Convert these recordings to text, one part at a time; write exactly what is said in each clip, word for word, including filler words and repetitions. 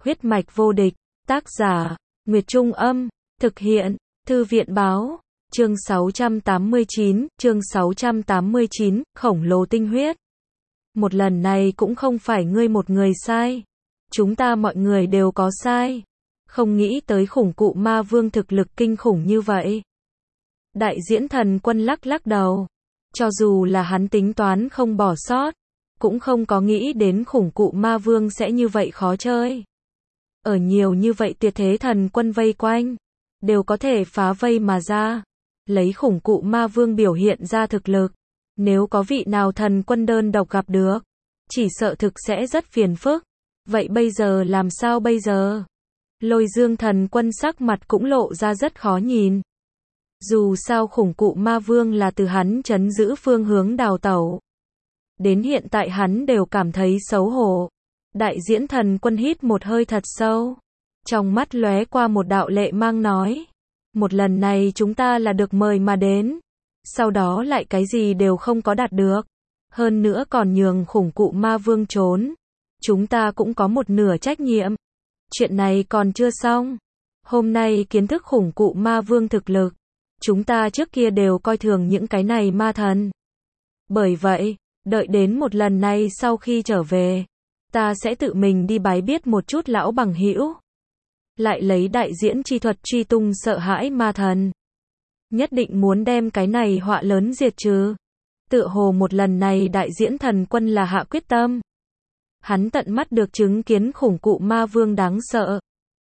Huyết mạch vô địch, tác giả, Nguyệt Trung Âm, thực hiện, Thư viện Báo, chương sáu trăm tám mươi chín, chương sáu trăm tám mươi chín, khổng lồ tinh huyết. Một lần này cũng không phải ngươi một người sai. Chúng ta mọi người đều có sai. Không nghĩ tới khủng cụ ma vương thực lực kinh khủng như vậy. Đại diễn thần quân lắc lắc đầu. Cho dù là hắn tính toán không bỏ sót, cũng không có nghĩ đến khủng cụ ma vương sẽ như vậy khó chơi. Ở nhiều như vậy tuyệt thế thần quân vây quanh, đều có thể phá vây mà ra. Lấy khủng cụ ma vương biểu hiện ra thực lực, nếu có vị nào thần quân đơn độc gặp được, chỉ sợ thực sẽ rất phiền phức. Vậy bây giờ làm sao bây giờ? Lôi Dương thần quân sắc mặt cũng lộ ra rất khó nhìn. Dù sao khủng cụ ma vương là từ hắn trấn giữ phương hướng đào tẩu. Đến hiện tại hắn đều cảm thấy xấu hổ. Đại diễn thần quân hít một hơi thật sâu. Trong mắt lóe qua một đạo lệ mang nói. Một lần này chúng ta là được mời mà đến. Sau đó lại cái gì đều không có đạt được. Hơn nữa còn nhường khủng cụ ma vương trốn. Chúng ta cũng có một nửa trách nhiệm. Chuyện này còn chưa xong. Hôm nay kiến thức khủng cụ ma vương thực lực. Chúng ta trước kia đều coi thường những cái này ma thần. Bởi vậy, đợi đến một lần này sau khi trở về, ta sẽ tự mình đi bái biết một chút lão bằng hữu. Lại lấy đại diễn chi thuật truy tung sợ hãi ma thần. Nhất định muốn đem cái này họa lớn diệt trừ. Tựa hồ một lần này đại diễn thần quân là hạ quyết tâm. Hắn tận mắt được chứng kiến khủng cụ ma vương đáng sợ.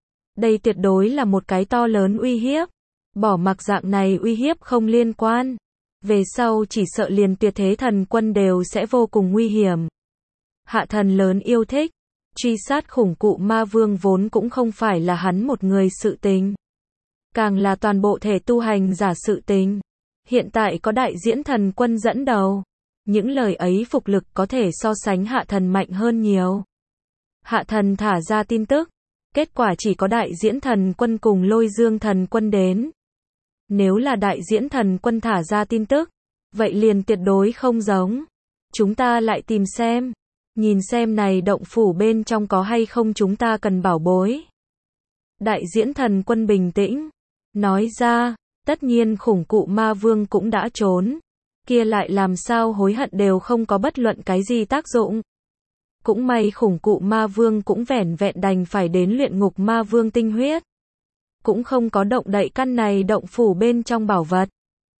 Đây tuyệt đối là một cái to lớn uy hiếp. Bỏ mặc dạng này uy hiếp không liên quan. Về sau chỉ sợ liền tuyệt thế thần quân đều sẽ vô cùng nguy hiểm. Hạ thần lớn yêu thích. Truy sát khủng cụ ma vương vốn cũng không phải là hắn một người sự tình. Càng là toàn bộ thể tu hành giả sự tình. Hiện tại có đại diễn thần quân dẫn đầu. Những lời ấy phục lực có thể so sánh hạ thần mạnh hơn nhiều. Hạ thần thả ra tin tức. Kết quả chỉ có đại diễn thần quân cùng Lôi Dương thần quân đến. Nếu là đại diễn thần quân thả ra tin tức, vậy liền tuyệt đối không giống. Chúng ta lại tìm xem. Nhìn xem này động phủ bên trong có hay không chúng ta cần bảo bối. Đại diễn thần quân bình tĩnh. Nói ra, tất nhiên khủng cụ ma vương cũng đã trốn. Kia lại làm sao hối hận đều không có bất luận cái gì tác dụng. Cũng may khủng cụ ma vương cũng vẻn vẹn đành phải đến luyện ngục ma vương tinh huyết. Cũng không có động đậy căn này động phủ bên trong bảo vật.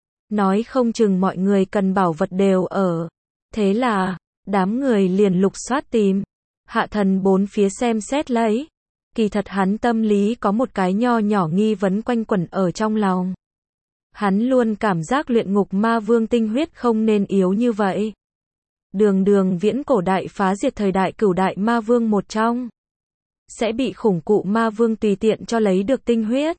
Nói không chừng mọi người cần bảo vật đều ở. Thế là, đám người liền lục soát tìm. Hạ thần bốn phía xem xét lấy. Kỳ thật hắn tâm lý có một cái nho nhỏ nghi vấn quanh quẩn ở trong lòng. Hắn luôn cảm giác luyện ngục ma vương tinh huyết không nên yếu như vậy. Đường đường viễn cổ đại phá diệt thời đại cửu đại ma vương một trong. Sẽ bị khủng cụ ma vương tùy tiện cho lấy được tinh huyết.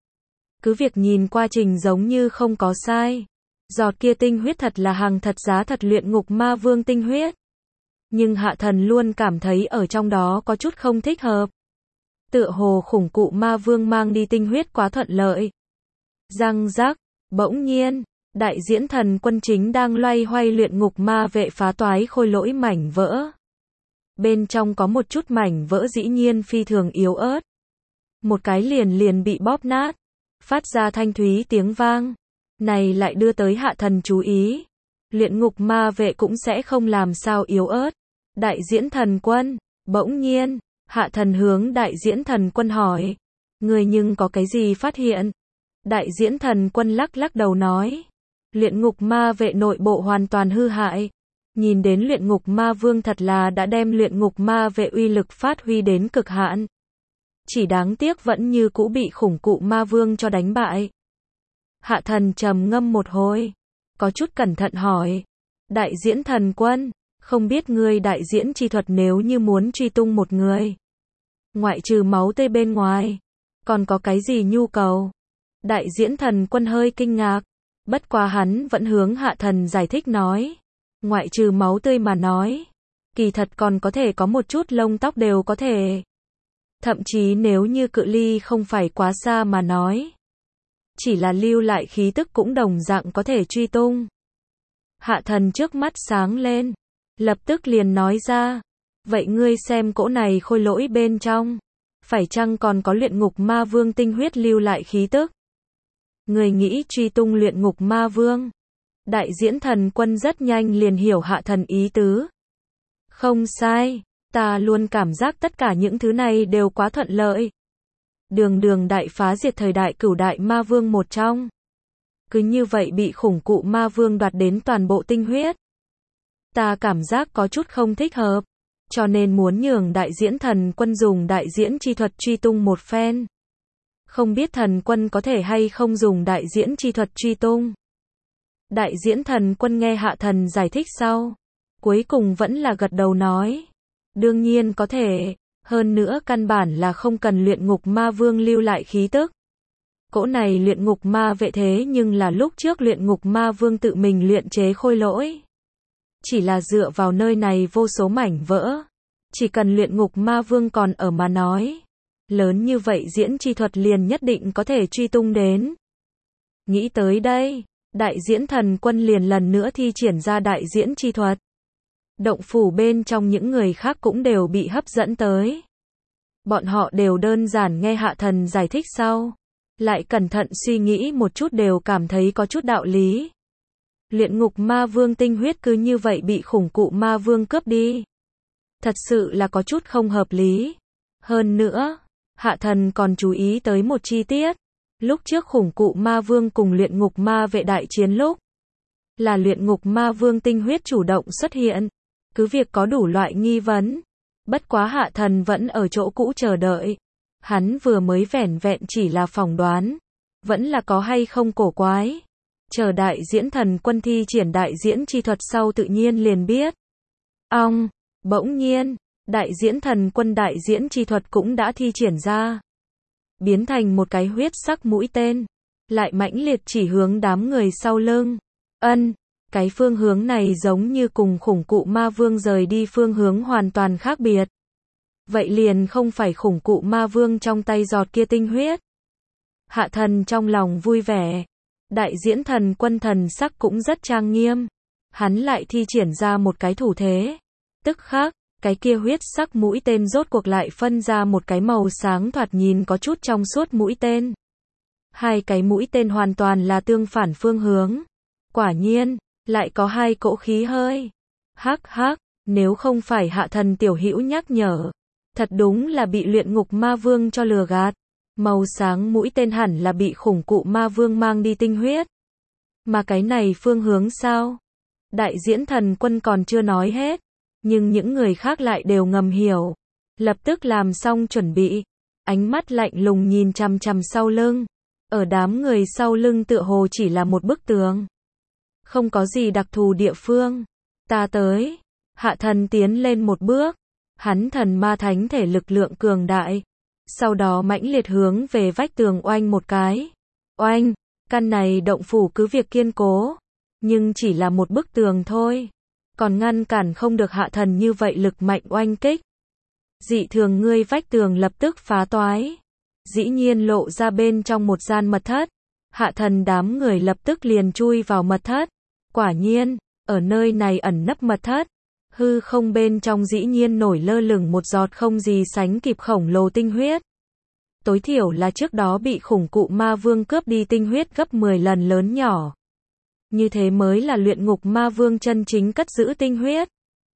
Cứ việc nhìn qua trình giống như không có sai. Giọt kia tinh huyết thật là hàng thật giá thật luyện ngục ma vương tinh huyết. Nhưng hạ thần luôn cảm thấy ở trong đó có chút không thích hợp. Tựa hồ khủng cụ ma vương mang đi tinh huyết quá thuận lợi. Răng rắc, bỗng nhiên, đại diễn thần quân chính đang loay hoay luyện ngục ma vệ phá toái khôi lỗi mảnh vỡ. Bên trong có một chút mảnh vỡ dĩ nhiên phi thường yếu ớt. Một cái liền liền bị bóp nát. Phát ra thanh thúy tiếng vang. Này lại đưa tới hạ thần chú ý. Luyện ngục ma vệ cũng sẽ không làm sao yếu ớt. Đại diễn thần quân, bỗng nhiên, hạ thần hướng đại diễn thần quân hỏi. Người nhưng có cái gì phát hiện? Đại diễn thần quân lắc lắc đầu nói. Luyện ngục ma vệ nội bộ hoàn toàn hư hại. Nhìn đến luyện ngục ma vương thật là đã đem luyện ngục ma vệ uy lực phát huy đến cực hạn. Chỉ đáng tiếc vẫn như cũ bị khủng cụ ma vương cho đánh bại. Hạ thần trầm ngâm một hồi. Có chút cẩn thận hỏi. Đại diễn thần quân, không biết ngươi đại diễn chi thuật nếu như muốn truy tung một người. Ngoại trừ máu tươi bên ngoài. Còn có cái gì nhu cầu? Đại diễn thần quân hơi kinh ngạc. Bất quá hắn vẫn hướng hạ thần giải thích nói. Ngoại trừ máu tươi mà nói. Kỳ thật còn có thể có một chút lông tóc đều có thể. Thậm chí nếu như cự ly không phải quá xa mà nói. Chỉ là lưu lại khí tức cũng đồng dạng có thể truy tung. Hạ thần trước mắt sáng lên. Lập tức liền nói ra. Vậy ngươi xem cỗ này khôi lỗi bên trong. phải chăng còn có luyện ngục ma vương tinh huyết lưu lại khí tức? Người nghĩ truy tung luyện ngục ma vương. Đại diễn thần quân rất nhanh liền hiểu hạ thần ý tứ. Không sai, ta luôn cảm giác tất cả những thứ này đều quá thuận lợi. Đường đường đại phá diệt thời đại cửu đại ma vương một trong. Cứ như vậy bị khủng cụ ma vương đoạt đến toàn bộ tinh huyết. Ta cảm giác có chút không thích hợp, cho nên muốn nhường đại diễn thần quân dùng đại diễn chi thuật truy tung một phen. Không biết thần quân có thể hay không dùng đại diễn chi thuật truy tung. Đại diễn thần quân nghe hạ thần giải thích sau, cuối cùng vẫn là gật đầu nói. Đương nhiên có thể, hơn nữa căn bản là không cần luyện ngục ma vương lưu lại khí tức. Cỗ này luyện ngục ma vệ thế nhưng là lúc trước luyện ngục ma vương tự mình luyện chế khôi lỗi. Chỉ là dựa vào nơi này vô số mảnh vỡ. Chỉ cần luyện ngục ma vương còn ở mà nói. Lớn như vậy diễn chi thuật liền nhất định có thể truy tung đến. Nghĩ tới đây, đại diễn thần quân liền lần nữa thi triển ra đại diễn chi thuật. Động phủ bên trong những người khác cũng đều bị hấp dẫn tới. Bọn họ đều đơn giản nghe hạ thần giải thích sau. Lại cẩn thận suy nghĩ một chút đều cảm thấy có chút đạo lý. Luyện ngục ma vương tinh huyết cứ như vậy bị khủng cụ ma vương cướp đi. Thật sự là có chút không hợp lý. Hơn nữa, hạ thần còn chú ý tới một chi tiết. Lúc trước khủng cụ ma vương cùng luyện ngục ma vệ đại chiến lúc. Là luyện ngục ma vương tinh huyết chủ động xuất hiện. Cứ việc có đủ loại nghi vấn. Bất quá hạ thần vẫn ở chỗ cũ chờ đợi. Hắn vừa mới vẻn vẹn chỉ là phỏng đoán. Vẫn là có hay không cổ quái. Chờ đại diễn thần quân thi triển đại diễn chi thuật sau tự nhiên liền biết. Ong, bỗng nhiên, đại diễn thần quân đại diễn chi thuật cũng đã thi triển ra. Biến thành một cái huyết sắc mũi tên. Lại mãnh liệt chỉ hướng đám người sau lưng. Ân, cái phương hướng này giống như cùng khủng cụ ma vương rời đi phương hướng hoàn toàn khác biệt. Vậy liền không phải khủng cụ ma vương trong tay giọt kia tinh huyết. Hạ thần trong lòng vui vẻ. Đại diễn thần quân thần sắc cũng rất trang nghiêm. Hắn lại thi triển ra một cái thủ thế. Tức khắc, cái kia huyết sắc mũi tên rốt cuộc lại phân ra một cái màu sáng thoạt nhìn có chút trong suốt mũi tên. Hai cái mũi tên hoàn toàn là tương phản phương hướng. Quả nhiên, lại có hai cỗ khí hơi. Hắc hắc, nếu không phải hạ thần tiểu hữu nhắc nhở. Thật đúng là bị luyện ngục ma vương cho lừa gạt. Màu sáng mũi tên hẳn là bị khủng cụ ma vương mang đi tinh huyết. Mà cái này phương hướng sao? Đại diễn thần quân còn chưa nói hết. Nhưng những người khác lại đều ngầm hiểu. Lập tức làm xong chuẩn bị. Ánh mắt lạnh lùng nhìn chằm chằm sau lưng. Ở đám người sau lưng tựa hồ chỉ là một bức tường. Không có gì đặc thù địa phương. Ta tới. Hạ thần tiến lên một bước. Hắn thần ma thánh thể lực lượng cường đại. Sau đó mãnh liệt hướng về vách tường oanh một cái. Oanh, căn này động phủ cứ việc kiên cố. Nhưng chỉ là một bức tường thôi. Còn ngăn cản không được hạ thần như vậy lực mạnh oanh kích. Dị thường ngươi vách tường lập tức phá toái. Dĩ nhiên lộ ra bên trong một gian mật thất. Hạ thần đám người lập tức liền chui vào mật thất. Quả nhiên, ở nơi này ẩn nấp mật thất. Hư không bên trong dĩ nhiên nổi lơ lửng một giọt không gì sánh kịp khổng lồ tinh huyết. Tối thiểu là trước đó bị khủng cụ ma vương cướp đi tinh huyết gấp mười lần lớn nhỏ. Như thế mới là luyện ngục ma vương chân chính cất giữ tinh huyết.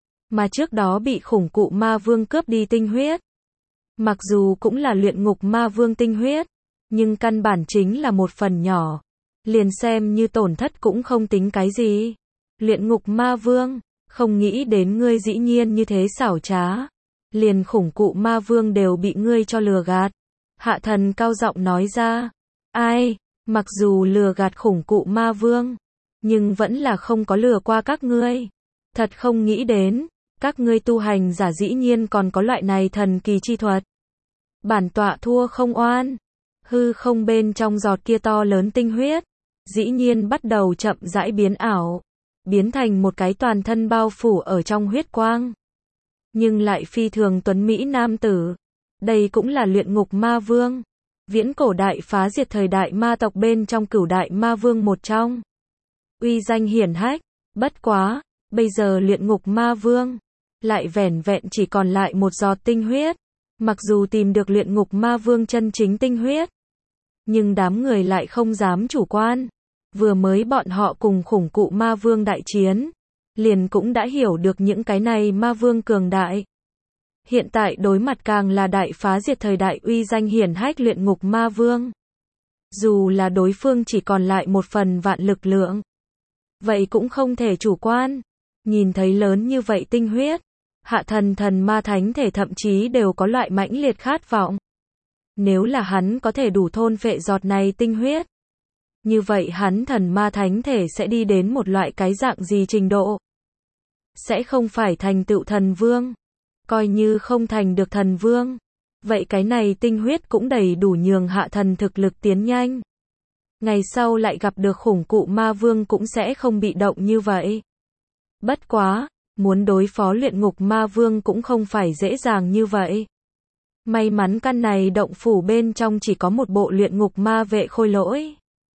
Mà trước đó bị khủng cụ ma vương cướp đi tinh huyết. Mặc dù cũng là luyện ngục ma vương tinh huyết, nhưng căn bản chính là một phần nhỏ. Liền xem như tổn thất cũng không tính cái gì. Luyện ngục ma vương, không nghĩ đến ngươi dĩ nhiên như thế xảo trá. Liền khủng cụ ma vương đều bị ngươi cho lừa gạt. Hạ thần cao giọng nói ra. Ai, mặc dù lừa gạt khủng cụ ma vương, nhưng vẫn là không có lừa qua các ngươi. Thật không nghĩ đến, các ngươi tu hành giả dĩ nhiên còn có loại này thần kỳ chi thuật. Bản tọa thua không oan. Hư không bên trong giọt kia to lớn tinh huyết, dĩ nhiên bắt đầu chậm rãi biến ảo. Biến thành một cái toàn thân bao phủ ở trong huyết quang. Nhưng lại phi thường tuấn mỹ nam tử. Đây cũng là luyện ngục ma vương. Viễn cổ đại phá diệt thời đại ma tộc bên trong cửu đại ma vương một trong. Uy danh hiển hách. Bất quá, bây giờ luyện ngục ma vương. Lại vẻn vẹn chỉ còn lại một giọt tinh huyết. Mặc dù tìm được luyện ngục ma vương chân chính tinh huyết, nhưng đám người lại không dám chủ quan. Vừa mới bọn họ cùng khủng cụ ma vương đại chiến, liền cũng đã hiểu được những cái này ma vương cường đại. Hiện tại đối mặt càng là đại phá diệt thời đại uy danh hiển hách luyện ngục ma vương. Dù là đối phương chỉ còn lại một phần vạn lực lượng, vậy cũng không thể chủ quan. Nhìn thấy lớn như vậy tinh huyết, hạ thần thần ma thánh thể thậm chí đều có loại mãnh liệt khát vọng. Nếu là hắn có thể đủ thôn phệ giọt này tinh huyết, như vậy hắn thần ma thánh thể sẽ đi đến một loại cái dạng gì trình độ? Sẽ không phải thành tựu thần vương. Coi như không thành được thần vương, vậy cái này tinh huyết cũng đầy đủ nhường hạ thần thực lực tiến nhanh. Ngày sau lại gặp được khủng cụ ma vương cũng sẽ không bị động như vậy. Bất quá, muốn đối phó luyện ngục ma vương cũng không phải dễ dàng như vậy. May mắn căn này động phủ bên trong chỉ có một bộ luyện ngục ma vệ khôi lỗi,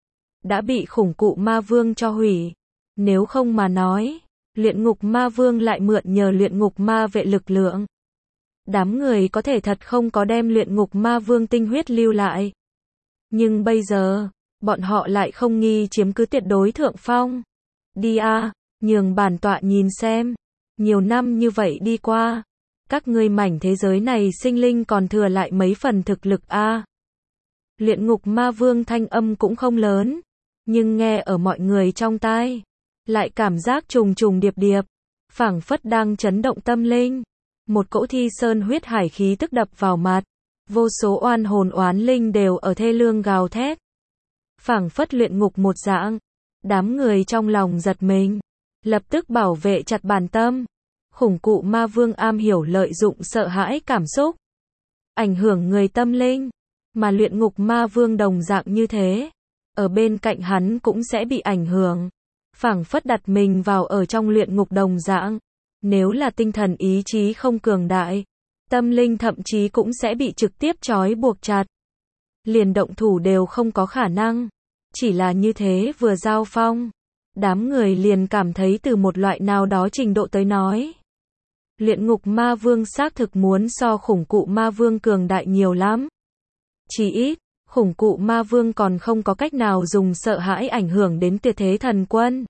đã bị khủng cụ ma vương cho hủy. Nếu không mà nói, luyện ngục ma vương lại mượn nhờ luyện ngục ma vệ lực lượng, đám người có thể thật không có đem luyện ngục ma vương tinh huyết lưu lại. Nhưng bây giờ, bọn họ lại không nghi chiếm cứ tuyệt đối thượng phong. Đi a, nhường bản tọa nhìn xem. Nhiều năm như vậy đi qua, các ngươi mảnh thế giới này sinh linh còn thừa lại mấy phần thực lực a. Luyện ngục ma vương thanh âm cũng không lớn, nhưng nghe ở mọi người trong tai, lại cảm giác trùng trùng điệp điệp, phảng phất đang chấn động tâm linh. Một cỗ thi sơn huyết hải khí tức đập vào mặt, vô số oan hồn oán linh đều ở thê lương gào thét. Phảng phất luyện ngục một dạng, đám người trong lòng giật mình, lập tức bảo vệ chặt bản tâm. Khủng cụ ma vương am hiểu lợi dụng sợ hãi cảm xúc, ảnh hưởng người tâm linh, mà luyện ngục ma vương đồng dạng như thế, ở bên cạnh hắn cũng sẽ bị ảnh hưởng. Phảng phất đặt mình vào ở trong luyện ngục đồng dạng, nếu là tinh thần ý chí không cường đại, tâm linh thậm chí cũng sẽ bị trực tiếp trói buộc chặt. Liền động thủ đều không có khả năng. Chỉ là như thế vừa giao phong, đám người liền cảm thấy từ một loại nào đó trình độ tới nói, luyện ngục ma vương xác thực muốn so khủng cụ ma vương cường đại nhiều lắm. Chỉ ít, khủng cụ ma vương còn không có cách nào dùng sợ hãi ảnh hưởng đến tuyệt thế thần quân.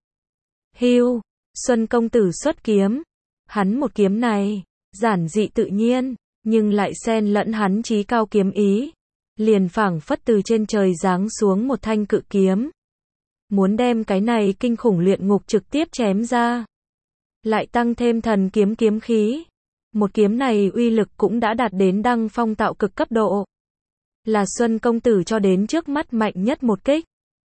Hưu, Xuân công tử xuất kiếm. Hắn một kiếm này, giản dị tự nhiên, nhưng lại xen lẫn hắn chí cao kiếm ý. Liền phảng phất từ trên trời giáng xuống một thanh cự kiếm. Muốn đem cái này kinh khủng luyện ngục trực tiếp chém ra. Lại tăng thêm thần kiếm kiếm khí. Một kiếm này uy lực cũng đã đạt đến đăng phong tạo cực cấp độ. Là Xuân công tử cho đến trước mắt mạnh nhất một kích.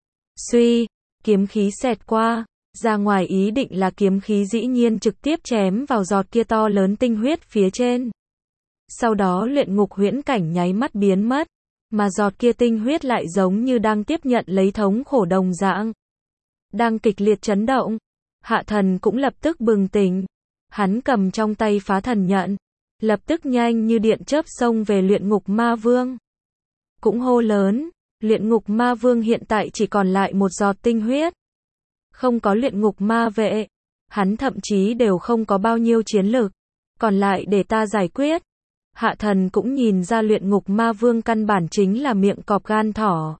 Suy, kiếm khí xẹt qua, ra ngoài ý định là kiếm khí dĩ nhiên trực tiếp chém vào giọt kia to lớn tinh huyết phía trên. Sau đó luyện ngục huyễn cảnh nháy mắt biến mất, mà giọt kia tinh huyết lại giống như đang tiếp nhận lấy thống khổ đồng dạng. Đang kịch liệt chấn động, hạ thần cũng lập tức bừng tỉnh. Hắn cầm trong tay phá thần nhận, lập tức nhanh như điện chớp xông về luyện ngục ma vương. Cũng hô lớn, luyện ngục ma vương hiện tại chỉ còn lại một giọt tinh huyết. Không có luyện ngục ma vệ, hắn thậm chí đều không có bao nhiêu chiến lực. Còn lại để ta giải quyết. Hạ thần cũng nhìn ra luyện ngục ma vương căn bản chính là miệng cọp gan thỏ.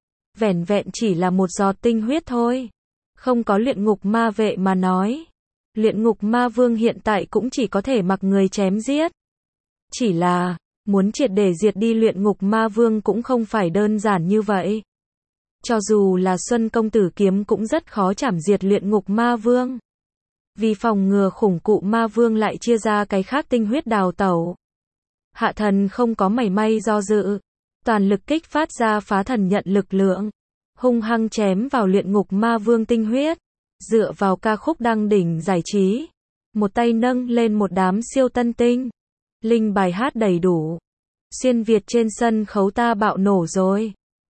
Vẻn vẹn chỉ là một giọt tinh huyết thôi. Không có luyện ngục ma vệ mà nói. Luyện ngục ma vương hiện tại cũng chỉ có thể mặc người chém giết. Chỉ là, muốn triệt để diệt đi luyện ngục ma vương cũng không phải đơn giản như vậy. Cho dù là Xuân công tử kiếm cũng rất khó chảm diệt luyện ngục ma vương. Vì phòng ngừa khủng cụ ma vương lại chia ra cái khác tinh huyết đào tẩu. Hạ thần không có mảy may do dự. Toàn lực kích phát ra phá thần nhận lực lượng. Hung hăng chém vào luyện ngục ma vương tinh huyết. Dựa vào ca khúc đăng đỉnh giải trí. Một tay nâng lên một đám siêu tân tinh. Linh bài hát đầy đủ. Xuyên Việt trên sân khấu ta bạo nổ rồi.